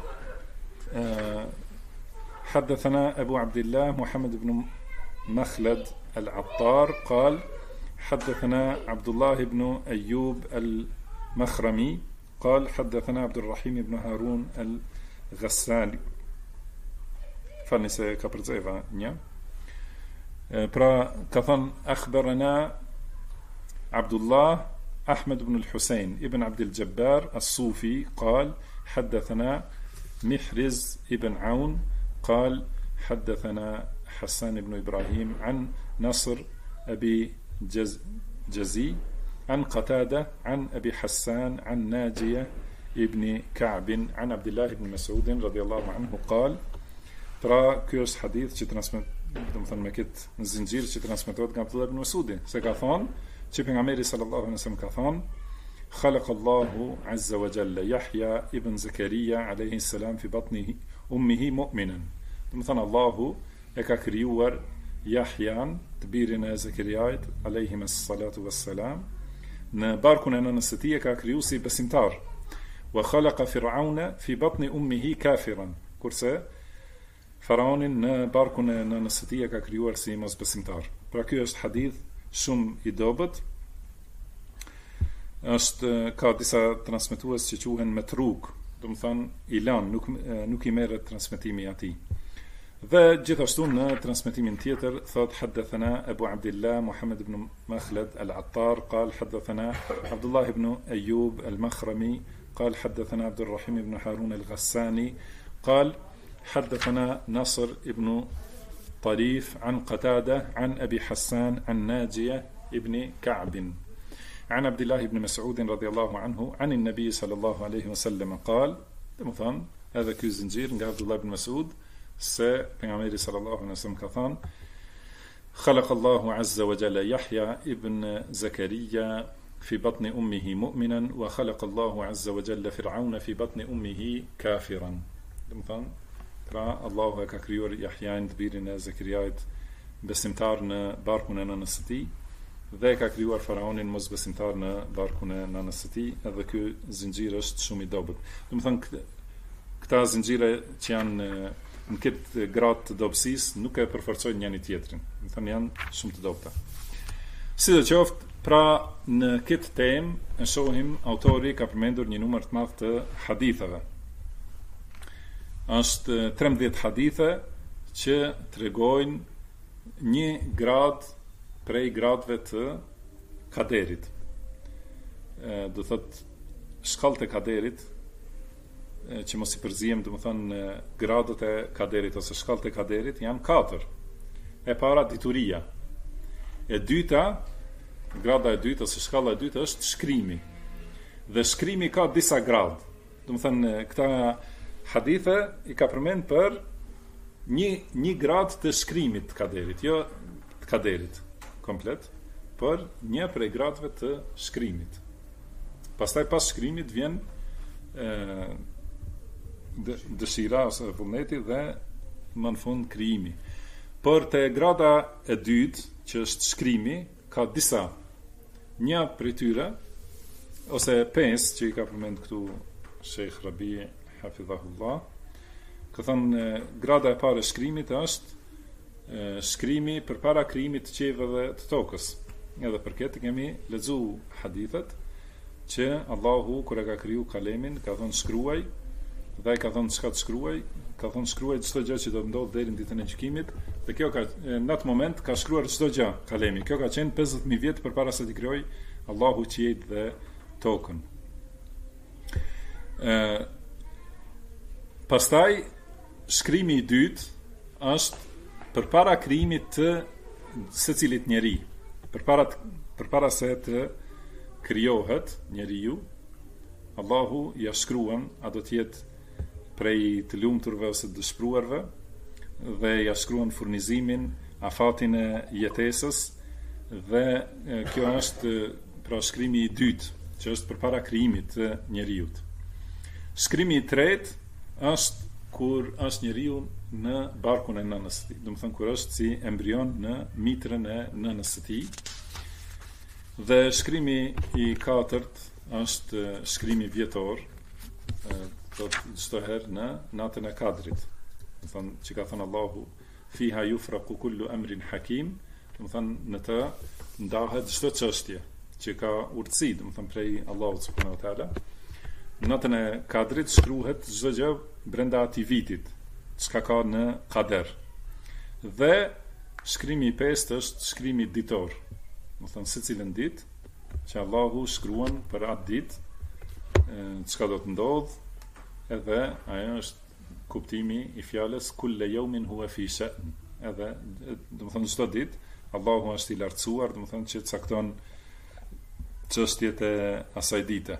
B: حدثنا أبو عبد الله محمد بن مخلد العطار قال حدثنا عبد الله بن أيوب المخرمي قال حدثنا عبد الرحيم بن هارون الغساني falni se ka përcjeva një pra ka thënë أخبرنا عبد الله أحمد بن الحسين ابن عبد الجبار الصوفي قال حدثنا محرز ابن عون قال حدثنا حسان بن إبراهيم عن نصر أبي جزي عن قتادة عن أبي حسان عن ناجية ابن كعب عن عبد الله بن مسعود رضي الله عنه قال pra ky është hadith që domethënë me këtë zinxhir që transmetohet nga Abdullah ibn Mas'udi se ka thonë që pejgamberi sallallahu alaihi wasallam ka thonë خلق الله عز وجل يحيى ابن زكريا عليه السلام في بطن أمه مؤمنا domethënë Allahu e ka krijuar Yahyan të birin e Zakariait alayhi salatu wassalam në barkun e nënës së tij e ka kriju si besimtar wa khalaqa fir'auna fi batni ummihi kafiran kurse Faraonin në barkun e nënës së tij e ka krijuar si mosbesimtar. Pra ky është hadith shumë i dobët. Ka disa transmetues që quhen metruk, domethënë i lan, nuk i merret transmetimi i atij. Dhe gjithashtu në transmetimin tjetër thot حدثنا أبو عبد الله محمد بن مخلد العطار قال حدثنا عبد الله بن أيوب المخرمي قال حدثنا عبد الرحيم بن هارون الغساني قال حدثنا نصر ابن طريف عن قتادة عن أبي حسان عن ناجية ابن كعب عن عبد الله بن مسعود رضي الله عنه عن النبي صلى الله عليه وسلم قال مثلا هذا كي زنجير عبد الله بن مسعود پیغمبری صلی الله علیه وسلم ka thënë خلق الله عز وجل يحيى ابن زكريا في بطن أمه مؤمنا وخلق الله عز وجل فرعون في بطن أمه كافرا domethënë pra Allahu e ka krijuar Yahyan të birin e Zakariait besimtar në barkun e nënës së tij dhe ka krijuar Faraonin mosbesimtar në barkun e nënës së tij edhe ky zinxhir është shumë i dobët domethënë këta zinxhire që janë në këtë gradë të dobësisë nuk e përforcojnë njëri tjetrin domethënë janë shumë të dobëta sidoqoftë pra në këtë temë e shohim autori ka përmendur një numër të madh të haditheve është 13 hadithe që tregojnë një grad prej gradëve të kaderit. Do thot shkallët e kaderit që mos i përzihem, domethënë gradët e kaderit ose shkallët e kaderit janë 4. E para dituria. E dyta, grada e dytë ose shkalla e dytë është shkrimi. Dhe shkrimi ka disa gradë. Domethënë këta hadithe i ka përmend për një grad të shkrimit të kaderit, jo të kaderit komplet, por një prej gradëve të shkrimit. Pastaj pas shkrimit vjen dëshira ose vullneti dhe më në fund krijimi. Por te grada e dytë, që është shkrimi, ka disa. Një prej tyre ose 5 që i ka përmend këtu Sheikh Rabi hafidhahullah ka thënë grada e parë e shkrimit është shkrimi përpara krijimit të qiellit dhe të tokës. Edhe për këtë kemi lexuar hadithet që Allahu kur e ka kriju kalemin ka thënë shkruaj dhe ka thënë çka të shkruaj, ka thënë shkruaj çdo gjë që do të ndodhë deri në ditën e gjykimit dhe kjo ka në atë moment ka shkruar çdo gjë kalemi. Kjo ka qenë 50000 vjet përpara se të krijojë Allahu qiellin dhe tokën. Pastaj shkrimi i dytë është përpara krijimit të secilit njeri, përpara se të krijohet njeriu, Allahu ja shkruan a do të jetë prej të lumturve ose të dëshpëruarve dhe ja shkruan furnizimin, afatin e jetesës dhe kjo është pra shkrimi i dytë, që është përpara krijimit të njeriut. Shkrimi i tretë është kur është njeriu në barkun e nënës së tij, domethënë kur është si embrion në mitrën e nënës së tij. Dhe shkrimi i katërt është shkrimi vjetor, çdo herë në natën e Kadrit. Do thonë që ka thënë Allahu fiha yufraqu kullu amrin hakim, do thonë në të ndahet çdo çështje që ka urtësi, do thonë prej Allahut subhanahu wa taala. Në natën e Kadrit shkruhet çdo gjë brenda atij vitit, çka ka në Kader. Dhe shkrimi i pestë është shkrimi ditor. Do thonë secilën ditë që Allahu shkruan për atë ditë çka do të ndodh, edhe ajo është kuptimi i fjalës kulle yawmin huwa fi sha'n. Edhe do të thonë çdo ditë Allahu është i lartësuar, do të thonë që cakton çështjet e asaj dite.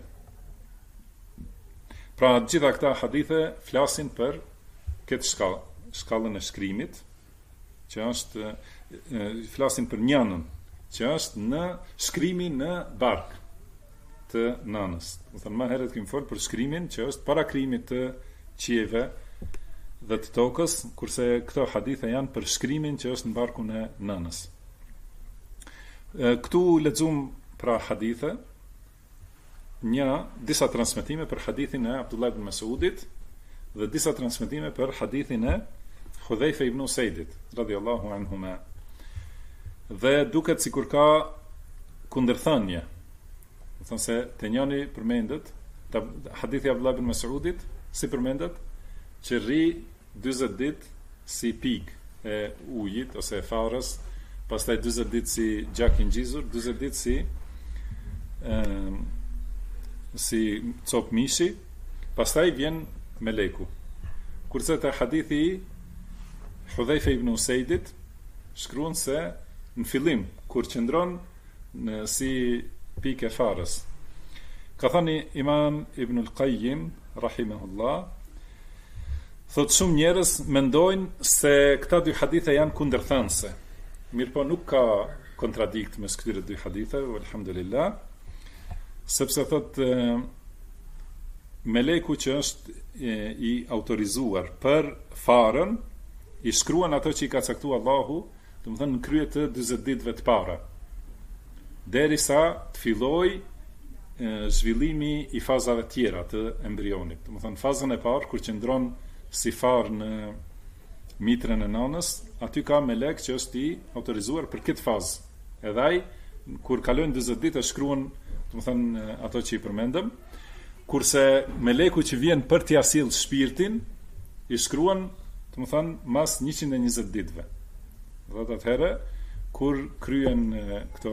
B: Pra gjitha këta hadithe flasin për këtë shkallën e shkrimit, që është flasin për njanën, që është në shkrimi në bark të nanës. Do thënë më herët kemi folur për shkrimin që është para krijimit të qiejve dhe të tokës, kurse këto hadithe janë për shkrimin që është në barkun e nanës. Këtu lexuam pra hadithe, disa transmetime për hadithin e Abdullah ibn Mas'udit dhe disa transmetime për hadithin e Hudhaifa ibn Usaidit radhiyallahu anhuma. Dhe duket sikur ka kundërthënie. Do thonë se te njëri përmendet hadithi i Abdullah ibn Mas'udit, si përmendet që rri 40 ditë si pik e ujit ose e farës, pastaj 40 ditë si gjak i ngjizur, 40 ditë si cop mishi, pastaj vjen meleku. Kurse te hadithi i Hudhaifa ibn Usaidit shkruan se në fillim kur qëndron si pikë e farës. Ka thënë Imam Ibn al-Qayyim rahimahullah, thotë shumë njerëz mendojnë se këta dy hadithe janë kundërthanëse. Mirpo nuk ka kontradikt mes këtyre dy haditheve, alhamdulillah, sepse thotë meleku që është i autorizuar për farën, i shkruan ato që i ka caktuar Allahu, do të thënë në krye të 40 ditëve të para, derisa të fillojë zhvillimi i fazave tjera të embrionit. Do të thënë fazën e parë kur qëndron si farë në mitrën e nanës, aty ka melek që është i autorizuar për këtë fazë. Edhe ai kur kalojnë 40 ditë shkruan, do të thënë ato që i përmendëm, kurse meleku që vjen për t'i asill shpirtin, i shkruan, do të thënë mas 120 ditëve. Dhe atëherë kur kryen këto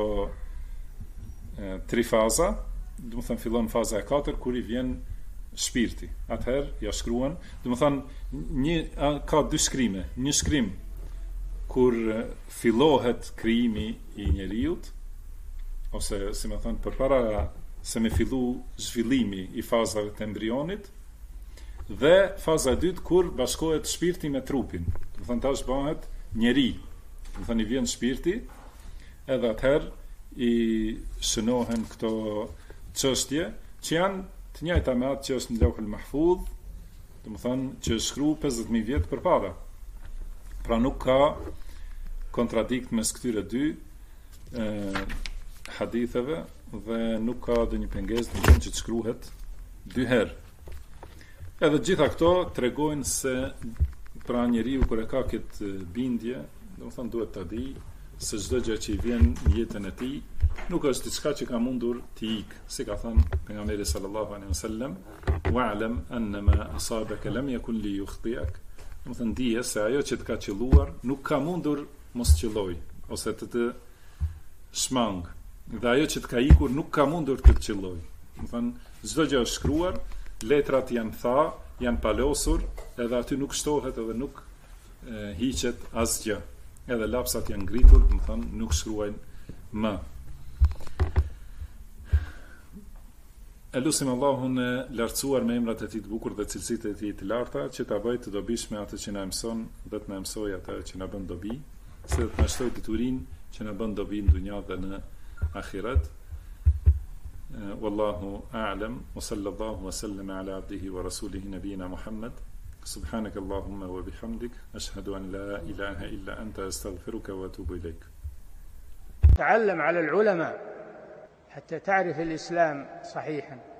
B: 3 faza, do të thënë fillon faza e 4 kur i vjen shpirti. Atëherë ja shkruan, do të thënë ka 2 shkrime, një shkrim kur fillohet krijimi i njeriut, ose si më thënë përpara se me fillu zhvillimi i fazave të embrionit, dhe faza e dytë kur bashkohet shpirti me trupin. Do të thënë tash bëhet njeri. Do të thënë i vjen shpirti, edhe atëherë i shënohen këto çështje që janë të njëjta me atë që është në Lauhul Mahfudh, do të thënë që shkru 50.000 vjet përpara. Pra nuk ka kontradikt mes këtyre dy haditheve dhe nuk ka ndonjë pengesë në që të shkruhet 2 herë. Edhe gjitha këto tregojnë se pra njeriu kur e ka këtë bindje, do të thënë duhet ta di se çdo gjë që i vjen në jetën e tij nuk është diçka që ka mundur të ikë, si ka thënë pejgamberi sallallahu alaihi wasallam, wa'lam annama asabaka lam yakun li yukhti'ak. Do të thënë dije se ajo që të ka qelluar nuk ka mundur mos qelloj ose të shmang, dhe ajo që të ka ikur nuk ka mundur të qelloj. Do të thënë çdo gjë është shkruar, letrat janë palosur, edhe aty nuk shtohet edhe nuk hiqet asgjë. Edhe lapsat janë ngritur, do të thënë nuk shkruajnë më. Elusim Allahun e lartësuar me emrat e tij të bukur dhe cilësitë e tij të larta, që ta bëjë të dobishme atë që na mëson dhe të na mësojë atë që na bën dobi, se të na shtojë diturinë që na bën dobi në dunja dhe në ahiret. Wallahu a'lam wa sallallahu wa sallam ala abdihi wa rasulihi nabiyina Muhammad. Subhanaka Allahumma wa bihamdik, ashhadu an la ilaha illa anta, astaghfiruka wa atubu ilayk.
A: تعلم على العلماء حتى تعرف الإسلام صحيحا.